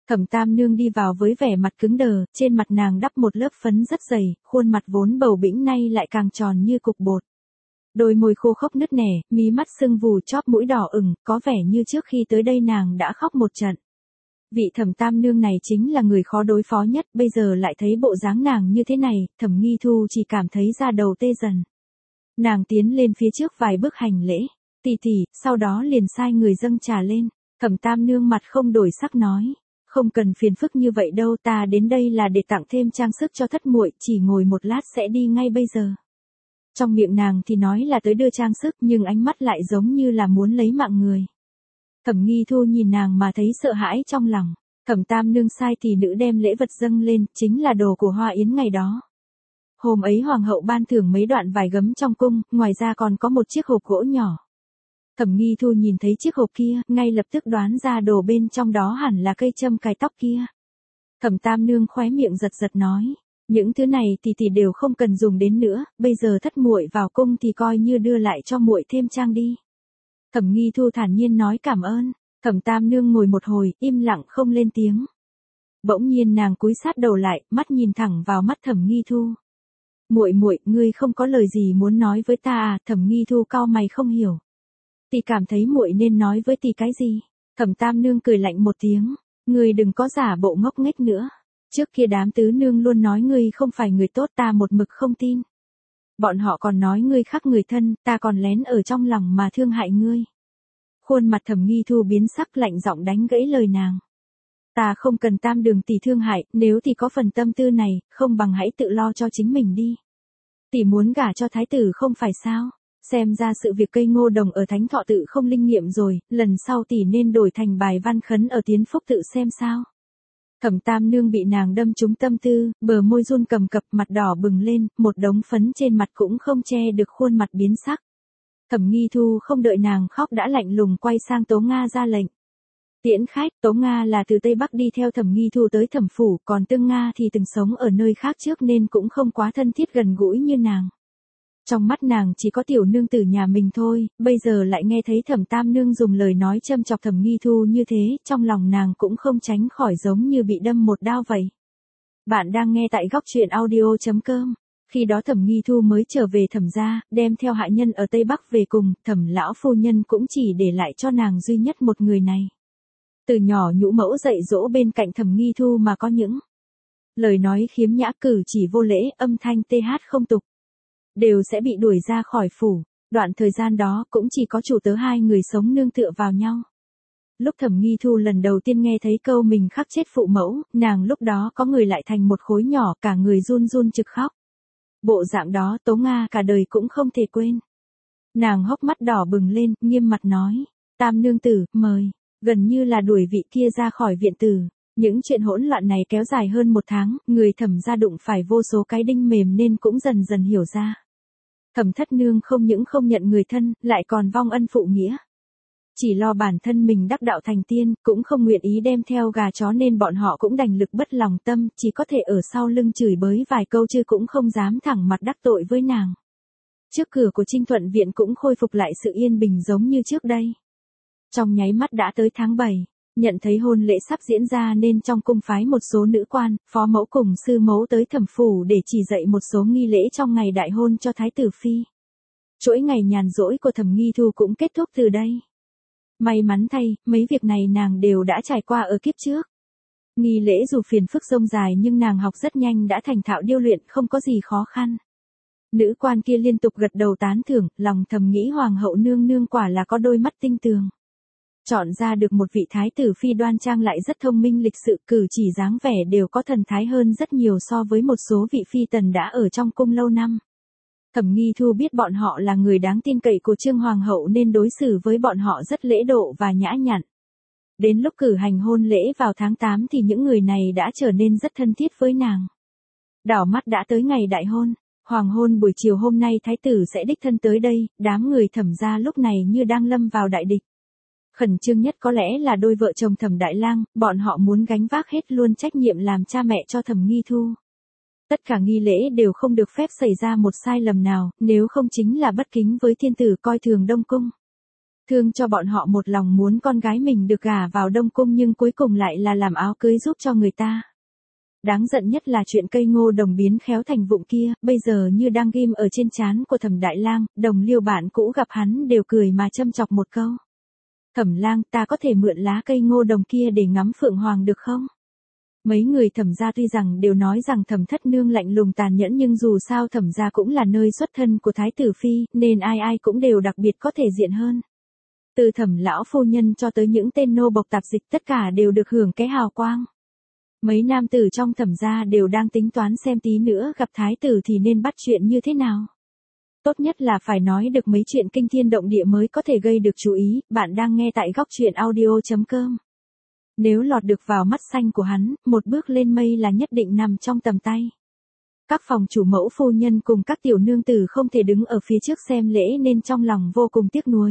Thẩm Tam Nương đi vào với vẻ mặt cứng đờ, trên mặt nàng đắp một lớp phấn rất dày, khuôn mặt vốn bầu bĩnh nay lại càng tròn như cục bột. Đôi môi khô khốc nứt nẻ, mí mắt sưng vù, chóp mũi đỏ ửng, có vẻ như trước khi tới đây nàng đã khóc một trận. Vị Thẩm Tam Nương này chính là người khó đối phó nhất, bây giờ lại thấy bộ dáng nàng như thế này, Thẩm Nghi Thu chỉ cảm thấy da đầu tê dần. Nàng tiến lên phía trước vài bước hành lễ, tỷ tỷ, sau đó liền sai người dâng trà lên. Thẩm Tam Nương mặt không đổi sắc nói, không cần phiền phức như vậy đâu, ta đến đây là để tặng thêm trang sức cho thất muội, chỉ ngồi một lát sẽ đi ngay bây giờ. Trong miệng nàng thì nói là tới đưa trang sức, nhưng ánh mắt lại giống như là muốn lấy mạng người. Thẩm Nghi Thu nhìn nàng mà thấy sợ hãi trong lòng. Thẩm Tam Nương sai tỷ nữ đem lễ vật dâng lên, chính là đồ của Hoa Yến ngày đó. Hôm ấy hoàng hậu ban thưởng mấy đoạn vải gấm trong cung, ngoài ra còn có một chiếc hộp gỗ nhỏ. Thẩm Nghi Thu nhìn thấy chiếc hộp kia, ngay lập tức đoán ra đồ bên trong đó hẳn là cây châm cài tóc kia. Thẩm Tam Nương khóe miệng giật giật nói, những thứ này tỷ tỷ đều không cần dùng đến nữa, bây giờ thất muội vào cung thì coi như đưa lại cho muội thêm trang đi. Thẩm Nghi Thu thản nhiên nói cảm ơn. Thẩm Tam Nương ngồi một hồi, im lặng không lên tiếng. Bỗng nhiên nàng cúi sát đầu lại, mắt nhìn thẳng vào mắt Thẩm Nghi Thu. Muội muội, ngươi không có lời gì muốn nói với ta à? Thẩm Nghi Thu cau mày không hiểu. Tỷ cảm thấy muội nên nói với tỷ cái gì? Thẩm Tam Nương cười lạnh một tiếng, ngươi đừng có giả bộ ngốc nghếch nữa. Trước kia đám tứ nương luôn nói ngươi không phải người tốt, ta một mực không tin. Bọn họ còn nói ngươi khác người thân, ta còn lén ở trong lòng mà thương hại ngươi. Khuôn mặt Thẩm Nghi Thu biến sắc, lạnh giọng đánh gãy lời nàng. Ta không cần Tam Đường tỷ thương hại, nếu tỷ có phần tâm tư này, không bằng hãy tự lo cho chính mình đi. Tỷ muốn gả cho thái tử không phải sao? Xem ra sự việc cây ngô đồng ở Thánh Thọ tự không linh nghiệm rồi, lần sau tỷ nên đổi thành bài văn khấn ở Tiến Phúc tự xem sao. Thẩm Tam Nương bị nàng đâm trúng tâm tư, bờ môi run cầm cập, mặt đỏ bừng lên, một đống phấn trên mặt cũng không che được khuôn mặt biến sắc. Thẩm Nghi Thu không đợi nàng khóc đã lạnh lùng quay sang Tố Nga ra lệnh. Tiễn khách. Tố Nga là từ Tây Bắc đi theo Thẩm Nghi Thu tới Thẩm phủ, còn Tương Nga thì từng sống ở nơi khác trước nên cũng không quá thân thiết gần gũi như nàng. Trong mắt nàng chỉ có tiểu nương tử nhà mình thôi, bây giờ lại nghe thấy Thẩm Tam Nương dùng lời nói châm chọc Thẩm Nghi Thu như thế, trong lòng nàng cũng không tránh khỏi giống như bị đâm một đao vậy. Bạn đang nghe tại góc truyện audio chấm com. Khi đó Thẩm Nghi Thu mới trở về Thẩm gia, đem theo hạ nhân ở Tây Bắc về cùng, Thẩm lão phu nhân cũng chỉ để lại cho nàng duy nhất một người này. Từ nhỏ nhũ mẫu dạy dỗ bên cạnh Thẩm Nghi Thu mà có những lời nói khiếm nhã, cử chỉ vô lễ, âm thanh tê hát không tục, đều sẽ bị đuổi ra khỏi phủ. Đoạn thời gian đó cũng chỉ có chủ tớ hai người sống nương tựa vào nhau. Lúc Thẩm Nghi Thu lần đầu tiên nghe thấy câu mình khắc chết phụ mẫu, nàng lúc đó có người lại thành một khối nhỏ, cả người run run trực khóc. Bộ dạng đó Tố Nga cả đời cũng không thể quên. Nàng hốc mắt đỏ bừng lên, nghiêm mặt nói, Tam Nương tử, mời, gần như là đuổi vị kia ra khỏi viện tử. Những chuyện hỗn loạn này kéo dài hơn một tháng, người Thẩm gia đụng phải vô số cái đinh mềm nên cũng dần dần hiểu ra. Thẩm thất nương không những không nhận người thân, lại còn vong ân phụ nghĩa. Chỉ lo bản thân mình đắc đạo thành tiên, cũng không nguyện ý đem theo gà chó nên bọn họ cũng đành lực bất lòng tâm, chỉ có thể ở sau lưng chửi bới vài câu chứ cũng không dám thẳng mặt đắc tội với nàng. Trước cửa của Trinh Thuận viện cũng khôi phục lại sự yên bình giống như trước đây. Trong nháy mắt đã tới tháng bảy, nhận thấy hôn lễ sắp diễn ra nên trong cung phái một số nữ quan, phó mẫu cùng sư mẫu tới Thẩm phủ để chỉ dạy một số nghi lễ trong ngày đại hôn cho thái tử phi. Chuỗi ngày nhàn rỗi của Thẩm Nghi Thu cũng kết thúc từ đây. May mắn thay, mấy việc này nàng đều đã trải qua ở kiếp trước. Nghi lễ dù phiền phức rông dài nhưng nàng học rất nhanh đã thành thạo điêu luyện, không có gì khó khăn. Nữ quan kia liên tục gật đầu tán thưởng, lòng thầm nghĩ hoàng hậu nương nương quả là có đôi mắt tinh tường. Chọn ra được một vị thái tử phi đoan trang lại rất thông minh lịch sự, cử chỉ dáng vẻ đều có thần thái hơn rất nhiều so với một số vị phi tần đã ở trong cung lâu năm. Thẩm Nghi Thu biết bọn họ là người đáng tin cậy của Trương Hoàng hậu nên đối xử với bọn họ rất lễ độ và nhã nhặn. Đến lúc cử hành hôn lễ vào tháng tám thì những người này đã trở nên rất thân thiết với nàng. Đảo mắt đã tới ngày đại hôn, hoàng hôn buổi chiều hôm nay thái tử sẽ đích thân tới đây, đám người Thẩm gia lúc này như đang lâm vào đại địch. Khẩn trương nhất có lẽ là đôi vợ chồng Thẩm Đại Lang, bọn họ muốn gánh vác hết luôn trách nhiệm làm cha mẹ cho Thẩm Nghi Thu. Tất cả nghi lễ đều không được phép xảy ra một sai lầm nào, nếu không chính là bất kính với thiên tử coi thường Đông cung. Thương cho bọn họ một lòng muốn con gái mình được gả vào Đông Cung nhưng cuối cùng lại là làm áo cưới giúp cho người ta. Đáng giận nhất là chuyện cây ngô đồng biến khéo thành vụng kia, bây giờ như đang ghim ở trên trán của Thẩm Đại Lang, Đồng Liêu bạn cũ gặp hắn đều cười mà châm chọc một câu. Thẩm Lang, ta có thể mượn lá cây ngô đồng kia để ngắm phượng hoàng được không? Mấy người Thẩm gia tuy rằng đều nói rằng Thẩm Thất Nương lạnh lùng tàn nhẫn nhưng dù sao Thẩm gia cũng là nơi xuất thân của Thái tử Phi, nên ai ai cũng đều đặc biệt có thể diện hơn. Từ Thẩm lão phu nhân cho tới những tên nô bộc tạp dịch tất cả đều được hưởng cái hào quang. Mấy nam tử trong Thẩm gia đều đang tính toán xem tí nữa gặp thái tử thì nên bắt chuyện như thế nào. Tốt nhất là phải nói được mấy chuyện kinh thiên động địa mới có thể gây được chú ý. Bạn đang nghe tại góc truyện audio chấm com. Nếu lọt được vào mắt xanh của hắn, một bước lên mây là nhất định nằm trong tầm tay. Các phòng chủ mẫu phu nhân cùng các tiểu nương tử không thể đứng ở phía trước xem lễ nên trong lòng vô cùng tiếc nuối.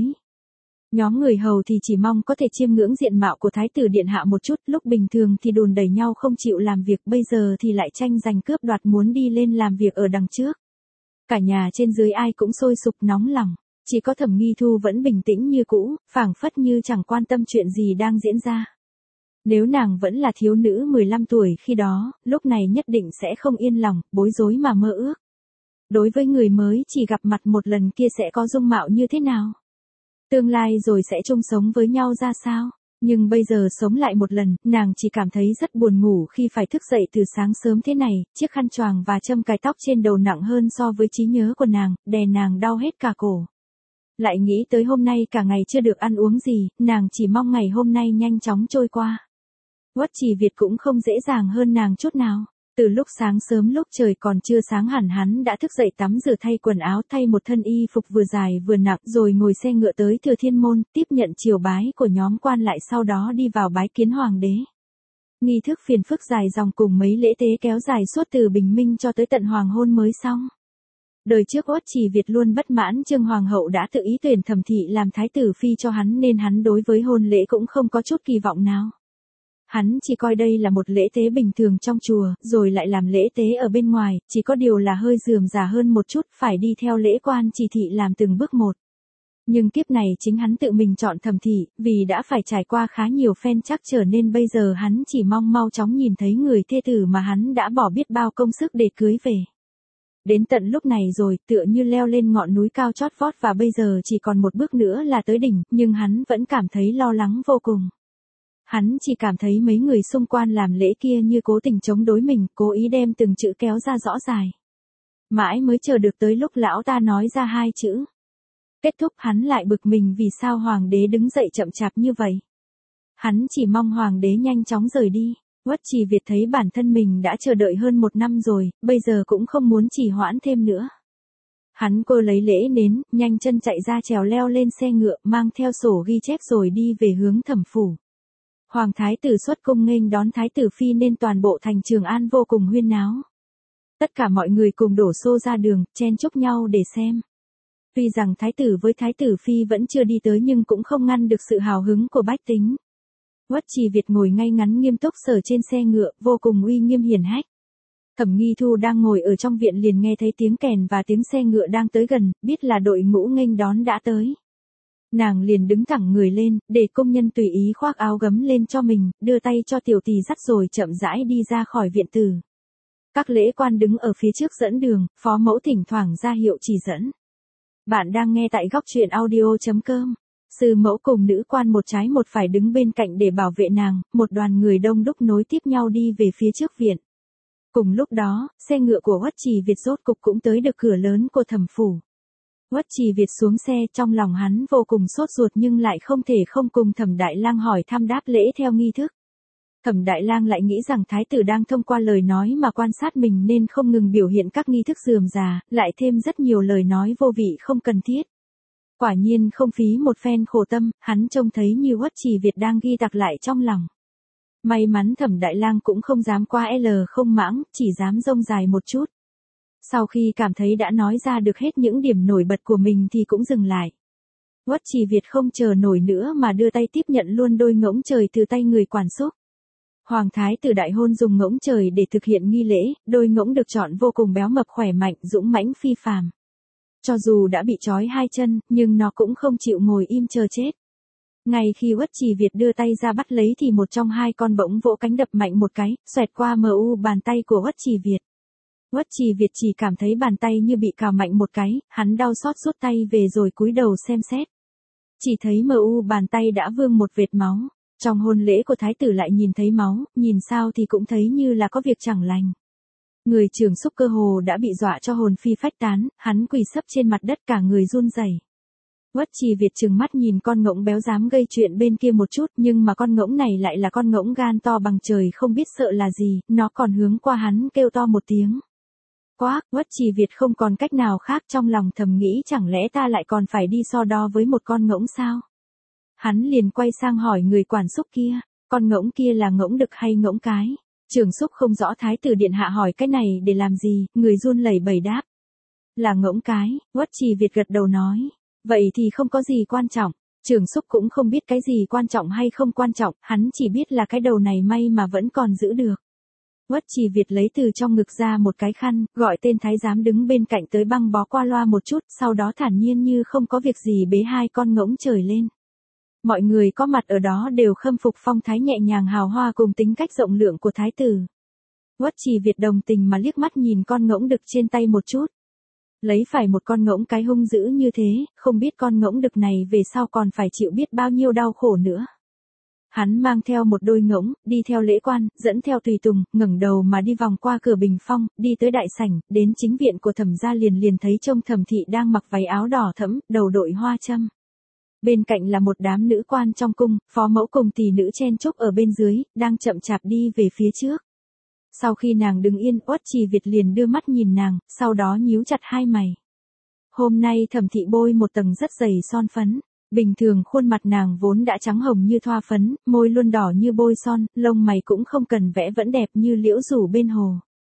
Nhóm người hầu thì chỉ mong có thể chiêm ngưỡng diện mạo của thái tử điện hạ một chút, lúc bình thường thì đùn đẩy nhau không chịu làm việc, bây giờ thì lại tranh giành cướp đoạt muốn đi lên làm việc ở đằng trước. Cả nhà trên dưới ai cũng sôi sục nóng lòng, chỉ có Thẩm Nghi Thu vẫn bình tĩnh như cũ, phảng phất như chẳng quan tâm chuyện gì đang diễn ra. Nếu nàng vẫn là thiếu nữ mười lăm tuổi khi đó, lúc này nhất định sẽ không yên lòng, bối rối mà mơ ước. Đối với người mới chỉ gặp mặt một lần kia sẽ có dung mạo như thế nào? Tương lai rồi sẽ chung sống với nhau ra sao? Nhưng bây giờ sống lại một lần, nàng chỉ cảm thấy rất buồn ngủ khi phải thức dậy từ sáng sớm thế này, chiếc khăn choàng và châm cài tóc trên đầu nặng hơn so với trí nhớ của nàng, đè nàng đau hết cả cổ. Lại nghĩ tới hôm nay cả ngày chưa được ăn uống gì, nàng chỉ mong ngày hôm nay nhanh chóng trôi qua. Uất Trì Việt cũng không dễ dàng hơn nàng chút nào. Từ lúc sáng sớm lúc trời còn chưa sáng hẳn hắn đã thức dậy tắm rửa thay quần áo thay một thân y phục vừa dài vừa nặng rồi ngồi xe ngựa tới Thừa Thiên Môn tiếp nhận triều bái của nhóm quan lại sau đó đi vào bái kiến hoàng đế. Nghi thức phiền phức dài dòng cùng mấy lễ tế kéo dài suốt từ bình minh cho tới tận hoàng hôn mới xong. Đời trước Uất Trì Việt luôn bất mãn Trương Hoàng hậu đã tự ý tuyển Thẩm thị làm thái tử phi cho hắn nên hắn đối với hôn lễ cũng không có chút kỳ vọng nào. Hắn chỉ coi đây là một lễ tế bình thường trong chùa, rồi lại làm lễ tế ở bên ngoài, chỉ có điều là hơi rườm rà hơn một chút, phải đi theo lễ quan chỉ thị làm từng bước một. Nhưng kiếp này chính hắn tự mình chọn Thẩm thị, vì đã phải trải qua khá nhiều phen trắc trở nên bây giờ hắn chỉ mong mau chóng nhìn thấy người thê tử mà hắn đã bỏ biết bao công sức để cưới về. Đến tận lúc này rồi, tựa như leo lên ngọn núi cao chót vót và bây giờ chỉ còn một bước nữa là tới đỉnh, nhưng hắn vẫn cảm thấy lo lắng vô cùng. Hắn chỉ cảm thấy mấy người xung quanh làm lễ kia như cố tình chống đối mình, cố ý đem từng chữ kéo ra rõ dài. Mãi mới chờ được tới lúc lão ta nói ra hai chữ. Kết thúc hắn lại bực mình vì sao hoàng đế đứng dậy chậm chạp như vậy. Hắn chỉ mong hoàng đế nhanh chóng rời đi. Uất Trì Việt thấy bản thân mình đã chờ đợi hơn một năm rồi, bây giờ cũng không muốn trì hoãn thêm nữa. Hắn cô lấy lễ nến, nhanh chân chạy ra trèo leo lên xe ngựa, mang theo sổ ghi chép rồi đi về hướng Thẩm phủ. Hoàng thái tử xuất cung nghênh đón thái tử phi nên toàn bộ thành Trường An vô cùng huyên náo. Tất cả mọi người cùng đổ xô ra đường, chen chúc nhau để xem. Tuy rằng thái tử với thái tử phi vẫn chưa đi tới nhưng cũng không ngăn được sự hào hứng của bách tính. Uất Trì Việt ngồi ngay ngắn nghiêm túc sờ trên xe ngựa, vô cùng uy nghiêm hiển hách. Thẩm Nghi Thu đang ngồi ở trong viện liền nghe thấy tiếng kèn và tiếng xe ngựa đang tới gần, biết là đội ngũ nghênh đón đã tới. Nàng liền đứng thẳng người lên, để công nhân tùy ý khoác áo gấm lên cho mình, đưa tay cho tiểu tỳ dắt rồi chậm rãi đi ra khỏi viện tử. Các lễ quan đứng ở phía trước dẫn đường, phó mẫu thỉnh thoảng ra hiệu chỉ dẫn. Bạn đang nghe tại góc truyện audio chấm com. Sư mẫu cùng nữ quan một trái một phải đứng bên cạnh để bảo vệ nàng, một đoàn người đông đúc nối tiếp nhau đi về phía trước viện. Cùng lúc đó, xe ngựa của Uất Trì Việt rốt cục cũng tới được cửa lớn của Thẩm phủ. Uất Trì Việt xuống xe, trong lòng hắn vô cùng sốt ruột nhưng lại không thể không cùng Thẩm Đại Lang hỏi thăm đáp lễ theo nghi thức. Thẩm Đại Lang lại nghĩ rằng thái tử đang thông qua lời nói mà quan sát mình nên không ngừng biểu hiện các nghi thức rườm rà, lại thêm rất nhiều lời nói vô vị không cần thiết. Quả nhiên không phí một phen khổ tâm, hắn trông thấy như Uất Trì Việt đang ghi tạc lại trong lòng. May mắn Thẩm Đại Lang cũng không dám qua L không mãng, chỉ dám rông dài một chút. Sau khi cảm thấy đã nói ra được hết những điểm nổi bật của mình thì cũng dừng lại. Uất Trì Việt không chờ nổi nữa mà đưa tay tiếp nhận luôn đôi ngỗng trời từ tay người quản xúc. Hoàng thái tử đại hôn dùng ngỗng trời để thực hiện nghi lễ, đôi ngỗng được chọn vô cùng béo mập khỏe mạnh, dũng mãnh phi phàm. Cho dù đã bị trói hai chân, nhưng nó cũng không chịu ngồi im chờ chết. Ngay khi Uất Trì Việt đưa tay ra bắt lấy thì một trong hai con bỗng vỗ cánh đập mạnh một cái, xoẹt qua mờ u bàn tay của Uất Trì Việt. Uất Trì Việt chỉ cảm thấy bàn tay như bị cào mạnh một cái, hắn đau xót rút tay về rồi cúi đầu xem xét. Chỉ thấy mờ u bàn tay đã vương một vệt máu. Trong hôn lễ của thái tử lại nhìn thấy máu, nhìn sao thì cũng thấy như là có việc chẳng lành. Người Trường Xúc cơ hồ đã bị dọa cho hồn phi phách tán, hắn quỳ sấp trên mặt đất cả người run rẩy. Uất Trì Việt trừng mắt nhìn con ngỗng béo dám gây chuyện bên kia một chút, nhưng mà con ngỗng này lại là con ngỗng gan to bằng trời không biết sợ là gì, nó còn hướng qua hắn kêu to một tiếng. Quác, Uất Trì Việt không còn cách nào khác, trong lòng thầm nghĩ chẳng lẽ ta lại còn phải đi so đo với một con ngỗng sao? Hắn liền quay sang hỏi người quản xúc kia, con ngỗng kia là ngỗng đực hay ngỗng cái? Trường Xúc không rõ thái tử điện hạ hỏi cái này để làm gì, người run lẩy bẩy đáp. Là ngỗng cái, Uất Trì Việt gật đầu nói. Vậy thì không có gì quan trọng. Trường Xúc cũng không biết cái gì quan trọng hay không quan trọng, hắn chỉ biết là cái đầu này may mà vẫn còn giữ được. Uất Trì Việt lấy từ trong ngực ra một cái khăn, gọi tên thái giám đứng bên cạnh tới băng bó qua loa một chút, sau đó thản nhiên như không có việc gì bế hai con ngỗng trời lên. Mọi người có mặt ở đó đều khâm phục phong thái nhẹ nhàng hào hoa cùng tính cách rộng lượng của thái tử. Uất Trì Việt đồng tình mà liếc mắt nhìn con ngỗng đực trên tay một chút. Lấy phải một con ngỗng cái hung dữ như thế, không biết con ngỗng đực này về sau còn phải chịu biết bao nhiêu đau khổ nữa. Hắn mang theo một đôi ngỗng, đi theo lễ quan, dẫn theo tùy tùng, ngẩng đầu mà đi vòng qua cửa bình phong, đi tới đại sảnh, đến chính viện của Thẩm gia liền liền thấy trông Thẩm thị đang mặc váy áo đỏ thẫm, đầu đội hoa châm. Bên cạnh là một đám nữ quan trong cung, phó mẫu cùng tỷ nữ chen chúc ở bên dưới, đang chậm chạp đi về phía trước. Sau khi nàng đứng yên, Uất Trì Việt liền đưa mắt nhìn nàng, sau đó nhíu chặt hai mày. Hôm nay Thẩm thị bôi một tầng rất dày son phấn. Bình thường khuôn mặt nàng vốn đã trắng hồng như thoa phấn, môi luôn đỏ như bôi son, lông mày cũng không cần vẽ vẫn đẹp như liễu rủ bên hồ.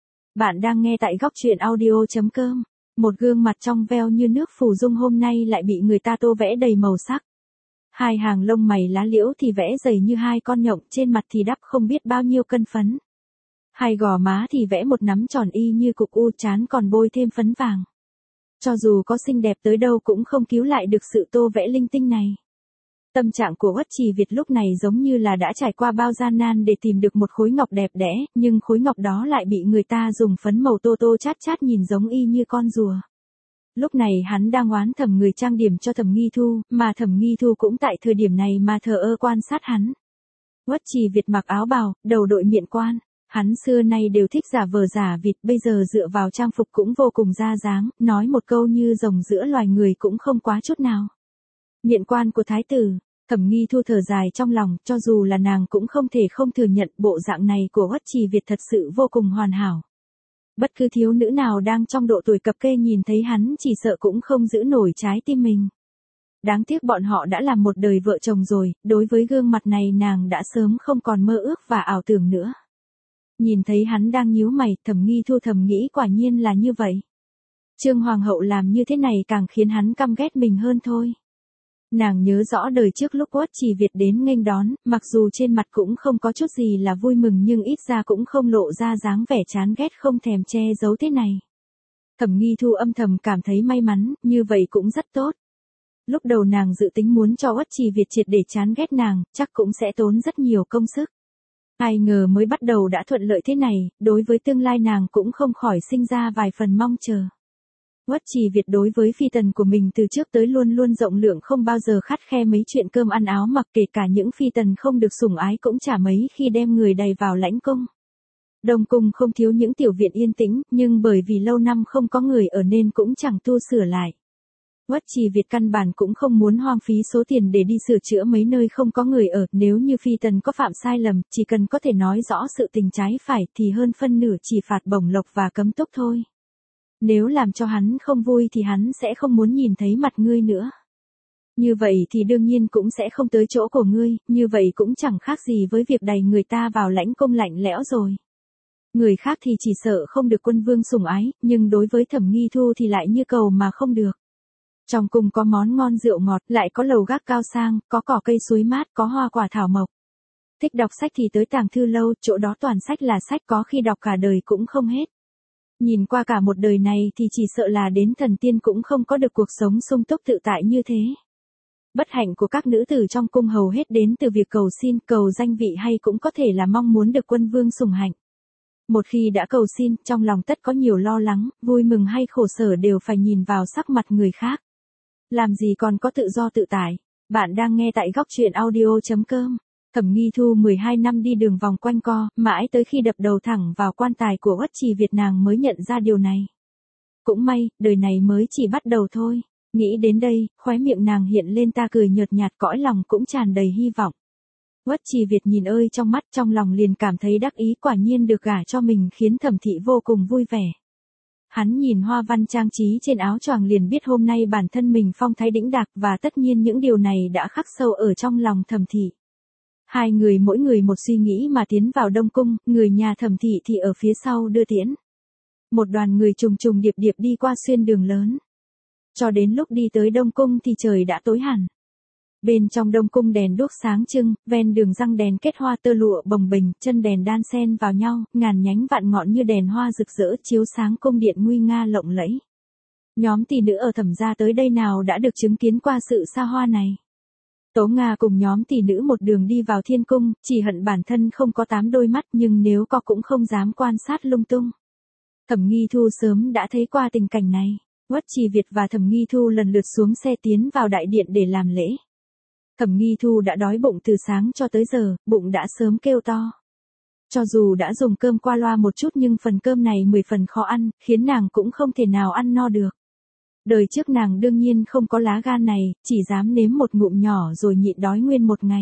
Bạn đang nghe tại góc truyện audio chấm com. Một gương mặt trong veo như nước phù dung hôm nay lại bị người ta tô vẽ đầy màu sắc. Hai hàng lông mày lá liễu thì vẽ dày như hai con nhộng, trên mặt thì đắp không biết bao nhiêu cân phấn. Hai gò má thì vẽ một nắm tròn y như cục u, trán còn bôi thêm phấn vàng. Cho dù có xinh đẹp tới đâu cũng không cứu lại được sự tô vẽ linh tinh này. Tâm trạng của Uất Trì Việt lúc này giống như là đã trải qua bao gian nan để tìm được một khối ngọc đẹp đẽ, nhưng khối ngọc đó lại bị người ta dùng phấn màu tô tô chát chát nhìn giống y như con rùa. Lúc này hắn đang oán thầm người trang điểm cho Thẩm Nghi Thu, mà Thẩm Nghi Thu cũng tại thời điểm này mà thờ ơ quan sát hắn. Uất Trì Việt mặc áo bào, đầu đội miện quan. Hắn xưa nay đều thích giả vờ giả vịt, bây giờ dựa vào trang phục cũng vô cùng ra dáng, nói một câu như rồng giữa loài người cũng không quá chút nào. Miện quan của thái tử, Thẩm Nghi Thu thở dài trong lòng, cho dù là nàng cũng không thể không thừa nhận bộ dạng này của Uất Trì Việt thật sự vô cùng hoàn hảo. Bất cứ thiếu nữ nào đang trong độ tuổi cập kê nhìn thấy hắn chỉ sợ cũng không giữ nổi trái tim mình. Đáng tiếc bọn họ đã làm một đời vợ chồng rồi, đối với gương mặt này nàng đã sớm không còn mơ ước và ảo tưởng nữa. Nhìn thấy hắn đang nhíu mày, Thẩm Nghi Thu thầm nghĩ quả nhiên là như vậy. Trương Hoàng hậu làm như thế này càng khiến hắn căm ghét mình hơn thôi. Nàng nhớ rõ đời trước lúc Uất Trì Việt đến nghênh đón, mặc dù trên mặt cũng không có chút gì là vui mừng nhưng ít ra cũng không lộ ra dáng vẻ chán ghét không thèm che giấu thế này. Thẩm Nghi Thu âm thầm cảm thấy may mắn, như vậy cũng rất tốt. Lúc đầu nàng dự tính muốn cho Uất Trì Việt triệt để chán ghét nàng, chắc cũng sẽ tốn rất nhiều công sức. Ai ngờ mới bắt đầu đã thuận lợi thế này, đối với tương lai nàng cũng không khỏi sinh ra vài phần mong chờ. Uất Trì Việt đối với phi tần của mình từ trước tới luôn luôn rộng lượng không bao giờ khắt khe mấy chuyện cơm ăn áo mặc, kể cả những phi tần không được sủng ái cũng chả mấy khi đem người đầy vào lãnh cung. Đông cung không thiếu những tiểu viện yên tĩnh, nhưng bởi vì lâu năm không có người ở nên cũng chẳng tu sửa lại. Uất Trì Việt căn bản cũng không muốn hoang phí số tiền để đi sửa chữa mấy nơi không có người ở, nếu như phi tần có phạm sai lầm, chỉ cần có thể nói rõ sự tình trái phải thì hơn phân nửa chỉ phạt bổng lộc và cấm túc thôi. Nếu làm cho hắn không vui thì hắn sẽ không muốn nhìn thấy mặt ngươi nữa. Như vậy thì đương nhiên cũng sẽ không tới chỗ của ngươi, như vậy cũng chẳng khác gì với việc đày người ta vào lãnh cung lạnh lẽo rồi. Người khác thì chỉ sợ không được quân vương sủng ái, nhưng đối với Thẩm Nghi Thu thì lại như cầu mà không được. Trong cung có món ngon rượu ngọt, lại có lầu gác cao sang, có cỏ cây suối mát, có hoa quả thảo mộc. Thích đọc sách thì tới tàng thư lâu, chỗ đó toàn sách là sách, có khi đọc cả đời cũng không hết. Nhìn qua cả một đời này thì chỉ sợ là đến thần tiên cũng không có được cuộc sống sung túc tự tại như thế. Bất hạnh của các nữ tử trong cung hầu hết đến từ việc cầu xin, cầu danh vị hay cũng có thể là mong muốn được quân vương sủng hạnh. Một khi đã cầu xin, trong lòng tất có nhiều lo lắng, vui mừng hay khổ sở đều phải nhìn vào sắc mặt người khác. Làm gì còn có tự do tự tại. Bạn đang nghe tại góc truyện audio chấm com. Thẩm Nghi Thu mười hai năm đi đường vòng quanh co, mãi tới khi đập đầu thẳng vào quan tài của Uất Trì Việt nàng mới nhận ra điều này. Cũng may, đời này mới chỉ bắt đầu thôi. Nghĩ đến đây, khóe miệng nàng hiện lên ta cười nhợt nhạt, cõi lòng cũng tràn đầy hy vọng. Uất Trì Việt nhìn ơi trong mắt, trong lòng liền cảm thấy đắc ý, quả nhiên được gả cho mình khiến Thẩm thị vô cùng vui vẻ. Hắn nhìn hoa văn trang trí trên áo choàng liền biết hôm nay bản thân mình phong thái đĩnh đạc, và tất nhiên những điều này đã khắc sâu ở trong lòng Thẩm thị. Hai người mỗi người một suy nghĩ mà tiến vào Đông Cung, người nhà Thẩm thị thì ở phía sau đưa tiễn. Một đoàn người trùng trùng điệp điệp đi qua xuyên đường lớn. Cho đến lúc đi tới Đông Cung thì trời đã tối hẳn. Bên trong Đông Cung đèn đuốc sáng trưng, ven đường răng đèn kết hoa tơ lụa bồng bềnh, chân đèn đan xen vào nhau, ngàn nhánh vạn ngọn như đèn hoa rực rỡ chiếu sáng cung điện nguy nga lộng lẫy. Nhóm tỷ nữ ở Thẩm gia tới đây nào đã được chứng kiến qua sự xa hoa này. Tố Nga cùng nhóm tỷ nữ một đường đi vào Thiên Cung, chỉ hận bản thân không có tám đôi mắt, nhưng nếu có cũng không dám quan sát lung tung. Thẩm Nghi Thu sớm đã thấy qua tình cảnh này. Uất Trì Việt và Thẩm Nghi Thu lần lượt xuống xe tiến vào đại điện để làm lễ. Thẩm Nghi Thu đã đói bụng từ sáng cho tới giờ, bụng đã sớm kêu to. Cho dù đã dùng cơm qua loa một chút nhưng phần cơm này mười phần khó ăn, khiến nàng cũng không thể nào ăn no được. Đời trước nàng đương nhiên không có lá gan này, chỉ dám nếm một ngụm nhỏ rồi nhịn đói nguyên một ngày.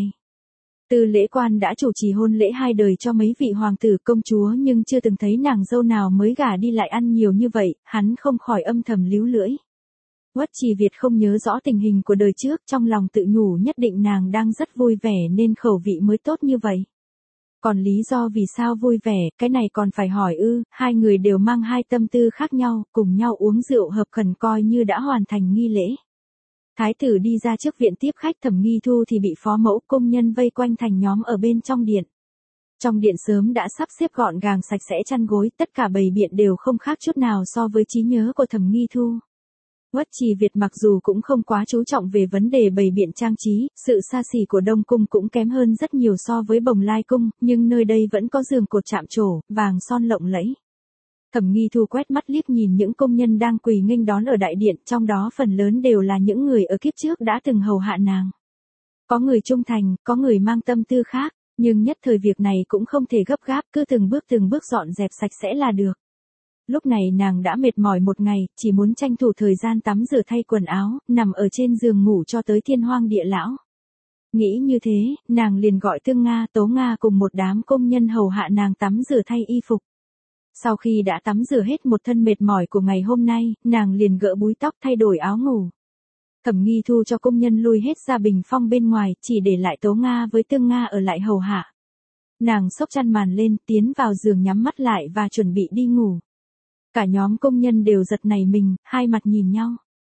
Từ lễ quan đã chủ trì hôn lễ hai đời cho mấy vị hoàng tử công chúa nhưng chưa từng thấy nàng dâu nào mới gả đi lại ăn nhiều như vậy, hắn không khỏi âm thầm líu lưỡi. Uất Trì Việt không nhớ rõ tình hình của đời trước, trong lòng tự nhủ nhất định nàng đang rất vui vẻ nên khẩu vị mới tốt như vậy. Còn lý do vì sao vui vẻ, cái này còn phải hỏi ư, hai người đều mang hai tâm tư khác nhau, cùng nhau uống rượu hợp khẩn coi như đã hoàn thành nghi lễ. Thái tử đi ra trước viện tiếp khách, Thẩm Nghi Thu thì bị phó mẫu công nhân vây quanh thành nhóm ở bên trong điện. Trong điện sớm đã sắp xếp gọn gàng sạch sẽ chăn gối, tất cả bày biện đều không khác chút nào so với trí nhớ của Thẩm Nghi Thu. Uất Trì Việt mặc dù cũng không quá chú trọng về vấn đề bày biện trang trí, sự xa xỉ của Đông Cung cũng kém hơn rất nhiều so với Bồng Lai Cung, nhưng nơi đây vẫn có giường cột chạm trổ, vàng son lộng lẫy. Thẩm Nghi Thu quét mắt liếc nhìn những công nhân đang quỳ nghênh đón ở đại điện, trong đó phần lớn đều là những người ở kiếp trước đã từng hầu hạ nàng. Có người trung thành, có người mang tâm tư khác, nhưng nhất thời việc này cũng không thể gấp gáp, cứ từng bước từng bước dọn dẹp sạch sẽ là được. Lúc này nàng đã mệt mỏi một ngày, chỉ muốn tranh thủ thời gian tắm rửa thay quần áo, nằm ở trên giường ngủ cho tới thiên hoang địa lão. Nghĩ như thế, nàng liền gọi Tương Nga, Tố Nga cùng một đám công nhân hầu hạ nàng tắm rửa thay y phục. Sau khi đã tắm rửa hết một thân mệt mỏi của ngày hôm nay, nàng liền gỡ búi tóc thay đổi áo ngủ. Thẩm Nghi Thu cho công nhân lui hết ra bình phong bên ngoài, chỉ để lại Tố Nga với Tương Nga ở lại hầu hạ. Nàng xốc chăn màn lên, tiến vào giường nhắm mắt lại và chuẩn bị đi ngủ. Cả nhóm công nhân đều giật nảy mình, hai mặt nhìn nhau.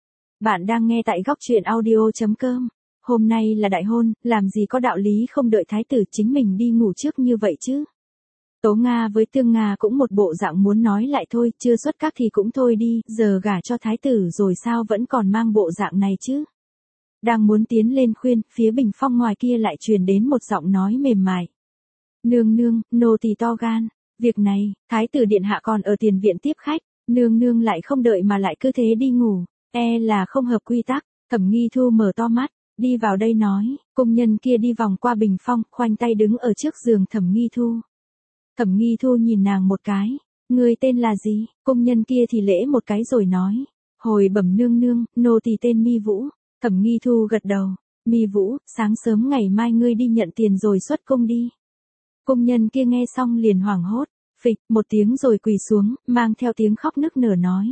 Bạn đang nghe tại góc truyện audio chấm com. Hôm nay là đại hôn, làm gì có đạo lý không đợi thái tử chính mình đi ngủ trước như vậy chứ. Tố Nga với Tương Nga cũng một bộ dạng muốn nói lại thôi, chưa xuất các thì cũng thôi đi, giờ gả cho thái tử rồi sao vẫn còn mang bộ dạng này chứ. Đang muốn tiến lên khuyên, phía bình phong ngoài kia lại truyền đến một giọng nói mềm mại. Nương nương, nô tỳ to gan. Việc này, thái tử điện hạ còn ở tiền viện tiếp khách, nương nương lại không đợi mà lại cứ thế đi ngủ, e là không hợp quy tắc. Thẩm Nghi Thu mở to mắt, đi vào đây nói, công nhân kia đi vòng qua bình phong, khoanh tay đứng ở trước giường Thẩm Nghi Thu. Thẩm Nghi Thu nhìn nàng một cái, người tên là gì, công nhân kia thì lễ một cái rồi nói, hồi bẩm nương nương, nô tỳ tên Mi Vũ. Thẩm Nghi Thu gật đầu, Mi Vũ, sáng sớm ngày mai ngươi đi nhận tiền rồi xuất cung đi. Công nhân kia nghe xong liền hoảng hốt, phịch, một tiếng rồi quỳ xuống, mang theo tiếng khóc nức nở nói.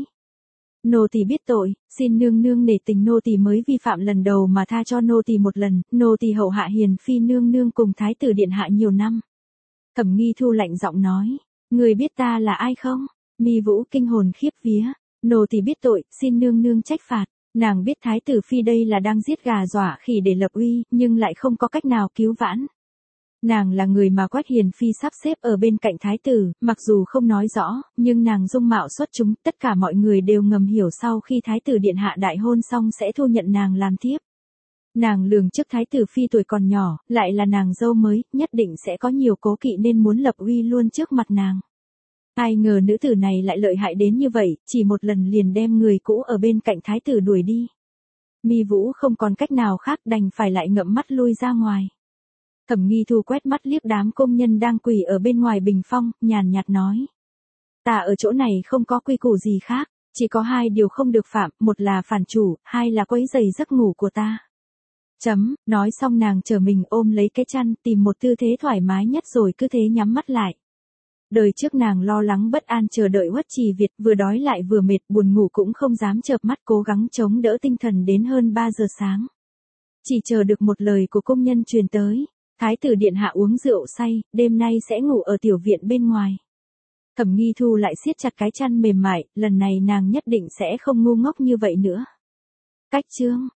Nô tỳ biết tội, xin nương nương nể tình nô tỳ mới vi phạm lần đầu mà tha cho nô tỳ một lần, nô tỳ hậu hạ hiền phi nương nương cùng thái tử điện hạ nhiều năm. Thẩm Nghi Thu lạnh giọng nói, người biết ta là ai không? Mi Vũ kinh hồn khiếp vía, nô tỳ biết tội, xin nương nương trách phạt. Nàng biết thái tử phi đây là đang giết gà dọa khỉ để lập uy, nhưng lại không có cách nào cứu vãn. Nàng là người mà Quách Hiền Phi sắp xếp ở bên cạnh thái tử, mặc dù không nói rõ, nhưng nàng dung mạo xuất chúng, tất cả mọi người đều ngầm hiểu sau khi thái tử điện hạ đại hôn xong sẽ thu nhận nàng làm thiếp. Nàng lường trước thái tử Phi tuổi còn nhỏ, lại là nàng dâu mới, nhất định sẽ có nhiều cố kỵ nên muốn lập uy luôn trước mặt nàng. Ai ngờ nữ tử này lại lợi hại đến như vậy, chỉ một lần liền đem người cũ ở bên cạnh thái tử đuổi đi. Mi Vũ không còn cách nào khác đành phải lại ngậm mắt lui ra ngoài. Thẩm Nghi Thu quét mắt liếc đám công nhân đang quỳ ở bên ngoài bình phong, nhàn nhạt nói. Ta ở chỗ này không có quy củ gì khác, chỉ có hai điều không được phạm, một là phản chủ, hai là quấy rầy giấc ngủ của ta. Chấm, nói xong nàng trở mình ôm lấy cái chăn, tìm một tư thế thoải mái nhất rồi cứ thế nhắm mắt lại. Đời trước nàng lo lắng bất an chờ đợi Uất Trì Việt, vừa đói lại vừa mệt, buồn ngủ cũng không dám chợp mắt, cố gắng chống đỡ tinh thần đến hơn ba giờ sáng. Chỉ chờ được một lời của công nhân truyền tới, thái tử điện hạ uống rượu say, đêm nay sẽ ngủ ở tiểu viện bên ngoài. Thẩm Nghi Thu lại siết chặt cái chăn mềm mại, lần này nàng nhất định sẽ không ngu ngốc như vậy nữa. Cách chương